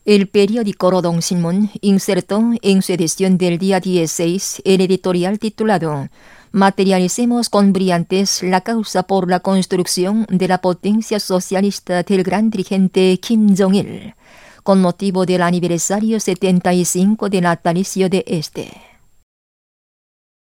El periódico Rodong Sinmun insertó en su edición del día 16 el editorial titulado «Materialicemos con brillantes la causa por la construcción de la potencia socialista del gran dirigente Kim Jong-il», con motivo del aniversario 75 del natalicio de este.